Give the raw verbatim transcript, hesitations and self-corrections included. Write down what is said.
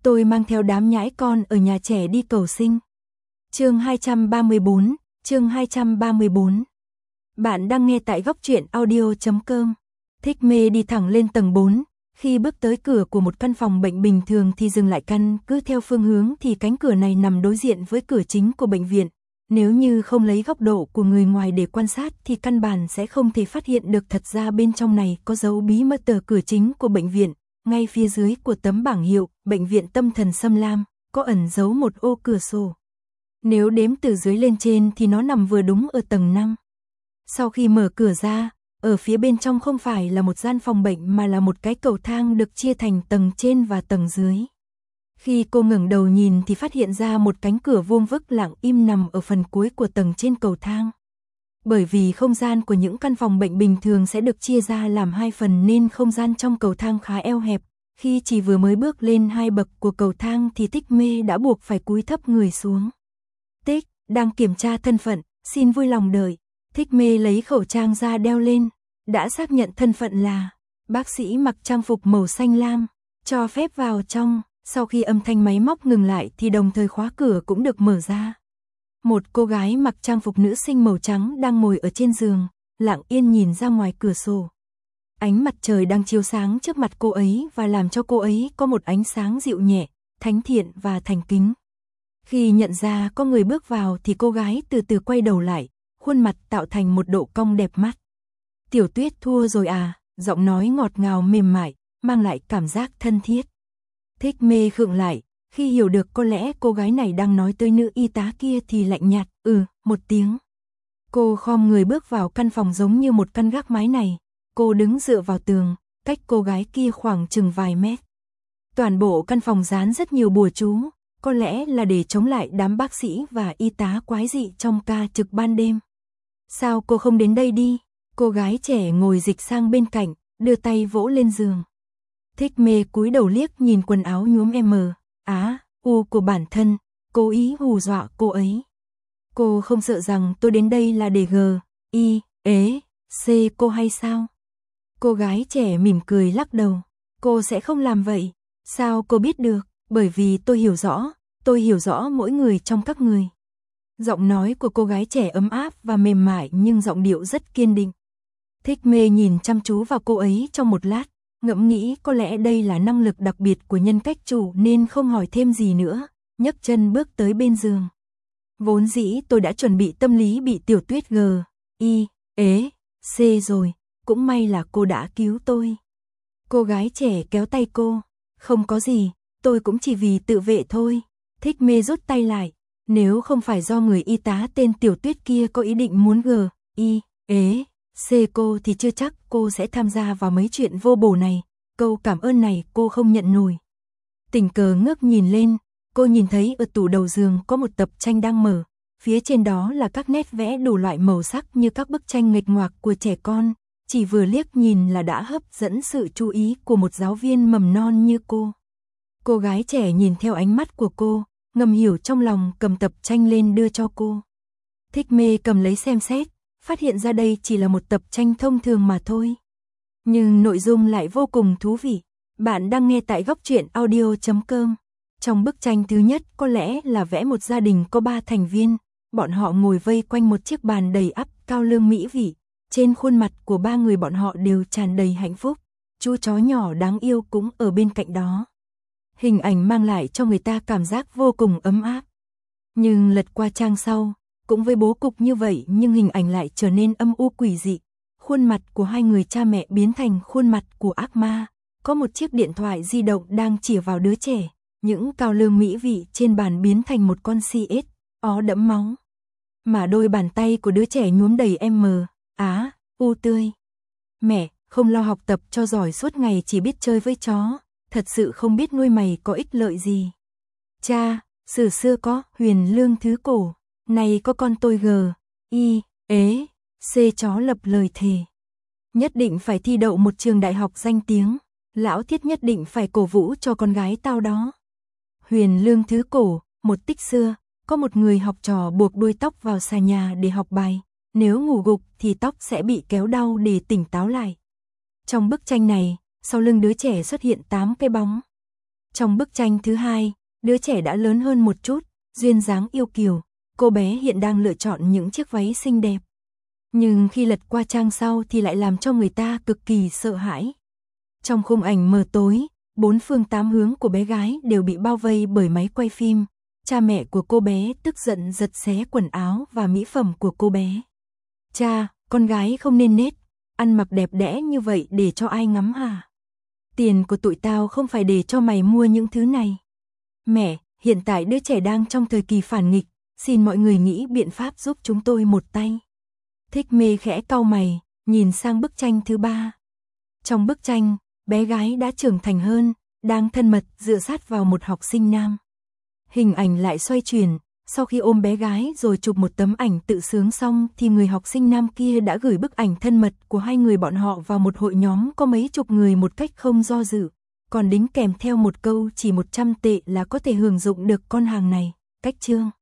Tôi mang theo đám nhãi con ở nhà trẻ đi cầu sinh. Chương hai trăm ba mươi bốn, chương hai trăm ba mươi bốn. Bạn đang nghe tại góc truyện audio chấm com. Thích Mê đi thẳng lên tầng bốn, khi bước tới cửa của một căn phòng bệnh bình thường thì dừng lại, căn cứ theo phương hướng thì cánh cửa này nằm đối diện với cửa chính của bệnh viện. Nếu như không lấy góc độ của người ngoài để quan sát thì căn bản sẽ không thể phát hiện được thật ra bên trong này có dấu bí mật. Tờ cửa chính của bệnh viện, ngay phía dưới của tấm bảng hiệu Bệnh viện Tâm thần Sâm Lam, có ẩn giấu một ô cửa sổ. Nếu đếm từ dưới lên trên thì nó nằm vừa đúng ở tầng năm. Sau khi mở cửa ra, ở phía bên trong không phải là một gian phòng bệnh mà là một cái cầu thang được chia thành tầng trên và tầng dưới. Khi cô ngẩng đầu nhìn thì phát hiện ra một cánh cửa vuông vức lặng im nằm ở phần cuối của tầng trên cầu thang. Bởi vì không gian của những căn phòng bệnh bình thường sẽ được chia ra làm hai phần nên không gian trong cầu thang khá eo hẹp. Khi chỉ vừa mới bước lên hai bậc của cầu thang thì Thích Mê đã buộc phải cúi thấp người xuống. Tích, đang kiểm tra thân phận, xin vui lòng đợi. Thích Mê lấy khẩu trang ra đeo lên, đã xác nhận thân phận là bác sĩ mặc trang phục màu xanh lam, cho phép vào trong. Sau khi âm thanh máy móc ngừng lại thì đồng thời khóa cửa cũng được mở ra. Một cô gái mặc trang phục nữ sinh màu trắng đang ngồi ở trên giường, lặng yên nhìn ra ngoài cửa sổ. Ánh mặt trời đang chiếu sáng trước mặt cô ấy và làm cho cô ấy có một ánh sáng dịu nhẹ, thánh thiện và thành kính. Khi nhận ra có người bước vào thì cô gái từ từ quay đầu lại, khuôn mặt tạo thành một độ cong đẹp mắt. Tiểu Tuyết thua rồi à, giọng nói ngọt ngào mềm mại, mang lại cảm giác thân thiết. Thích Mê khựng lại, khi hiểu được có lẽ cô gái này đang nói tới nữ y tá kia thì lạnh nhạt, ừ, một tiếng. Cô khom người bước vào căn phòng giống như một căn gác mái này. Cô đứng dựa vào tường, cách cô gái kia khoảng chừng vài mét. Toàn bộ căn phòng dán rất nhiều bùa chú, có lẽ là để chống lại đám bác sĩ và y tá quái dị trong ca trực ban đêm. Sao cô không đến đây đi? Cô gái trẻ ngồi dịch sang bên cạnh, đưa tay vỗ lên giường. Thích Mê cúi đầu liếc nhìn quần áo nhuốm M, Á, U của bản thân, cố ý hù dọa cô ấy. Cô không sợ rằng tôi đến đây là để G, I, ế, C cô hay sao? Cô gái trẻ mỉm cười lắc đầu. Cô sẽ không làm vậy. Sao cô biết được? Bởi vì tôi hiểu rõ, tôi hiểu rõ mỗi người trong các người. Giọng nói của cô gái trẻ ấm áp và mềm mại nhưng giọng điệu rất kiên định. Thích Mê nhìn chăm chú vào cô ấy trong một lát, ngẫm nghĩ có lẽ đây là năng lực đặc biệt của nhân cách chủ nên không hỏi thêm gì nữa, nhấc chân bước tới bên giường. Vốn dĩ tôi đã chuẩn bị tâm lý bị Tiểu Tuyết G, I, ế, C rồi, cũng may là cô đã cứu tôi. Cô gái trẻ kéo tay cô, không có gì, tôi cũng chỉ vì tự vệ thôi. Thích Mê rút tay lại, nếu không phải do người y tá tên Tiểu Tuyết kia có ý định muốn G, I, ế, C cô thì chưa chắc cô sẽ tham gia vào mấy chuyện vô bổ này, câu cảm ơn này cô không nhận nổi. Tình cờ ngước nhìn lên, cô nhìn thấy ở tủ đầu giường có một tập tranh đang mở, phía trên đó là các nét vẽ đủ loại màu sắc như các bức tranh nghịch ngoạc của trẻ con, chỉ vừa liếc nhìn là đã hấp dẫn sự chú ý của một giáo viên mầm non như cô. Cô gái trẻ nhìn theo ánh mắt của cô, ngầm hiểu trong lòng cầm tập tranh lên đưa cho cô. Thích Mê cầm lấy xem xét, phát hiện ra đây chỉ là một tập tranh thông thường mà thôi. Nhưng nội dung lại vô cùng thú vị. Bạn đang nghe tại góc truyện audio chấm com. Trong bức tranh thứ nhất có lẽ là vẽ một gia đình có ba thành viên. Bọn họ ngồi vây quanh một chiếc bàn đầy ắp cao lương mỹ vị. Trên khuôn mặt của ba người bọn họ đều tràn đầy hạnh phúc. Chú chó nhỏ đáng yêu cũng ở bên cạnh đó. Hình ảnh mang lại cho người ta cảm giác vô cùng ấm áp. Nhưng lật qua trang sau, cũng với bố cục như vậy nhưng hình ảnh lại trở nên âm u quỷ dị. Khuôn mặt của hai người cha mẹ biến thành khuôn mặt của ác ma. Có một chiếc điện thoại di động đang chĩa vào đứa trẻ. Những cao lương mỹ vị trên bàn biến thành một con si ếch, ó đẫm máu. Mà đôi bàn tay của đứa trẻ nhuốm đầy M, Á, U tươi. Mẹ, không lo học tập cho giỏi suốt ngày chỉ biết chơi với chó, thật sự không biết nuôi mày có ích lợi gì. Cha, sử xưa có huyền lương thứ cổ, này có con tôi G, I, ế, C chó lập lời thề. Nhất định phải thi đậu một trường đại học danh tiếng, lão thiết nhất định phải cổ vũ cho con gái tao đó. Huyền lương thứ cổ, một tích xưa, có một người học trò buộc đuôi tóc vào xà nhà để học bài. Nếu ngủ gục thì tóc sẽ bị kéo đau để tỉnh táo lại. Trong bức tranh này, sau lưng đứa trẻ xuất hiện tám cái bóng. Trong bức tranh thứ hai, đứa trẻ đã lớn hơn một chút, duyên dáng yêu kiều, cô bé hiện đang lựa chọn những chiếc váy xinh đẹp. Nhưng khi lật qua trang sau thì lại làm cho người ta cực kỳ sợ hãi. Trong khung ảnh mờ tối, bốn phương tám hướng của bé gái đều bị bao vây bởi máy quay phim. Cha mẹ của cô bé tức giận giật xé quần áo và mỹ phẩm của cô bé. Cha, con gái không nên nết, ăn mặc đẹp đẽ như vậy để cho ai ngắm hả? Tiền của tụi tao không phải để cho mày mua những thứ này. Mẹ, hiện tại đứa trẻ đang trong thời kỳ phản nghịch, xin mọi người nghĩ biện pháp giúp chúng tôi một tay. Thích Mê khẽ cau mày, nhìn sang bức tranh thứ ba. Trong bức tranh, bé gái đã trưởng thành hơn, đang thân mật dựa sát vào một học sinh nam. Hình ảnh lại xoay chuyển, sau khi ôm bé gái rồi chụp một tấm ảnh tự sướng xong thì người học sinh nam kia đã gửi bức ảnh thân mật của hai người bọn họ vào một hội nhóm có mấy chục người một cách không do dự, còn đính kèm theo một câu chỉ một trăm tệ là có thể hưởng dụng được con hàng này. Cách chương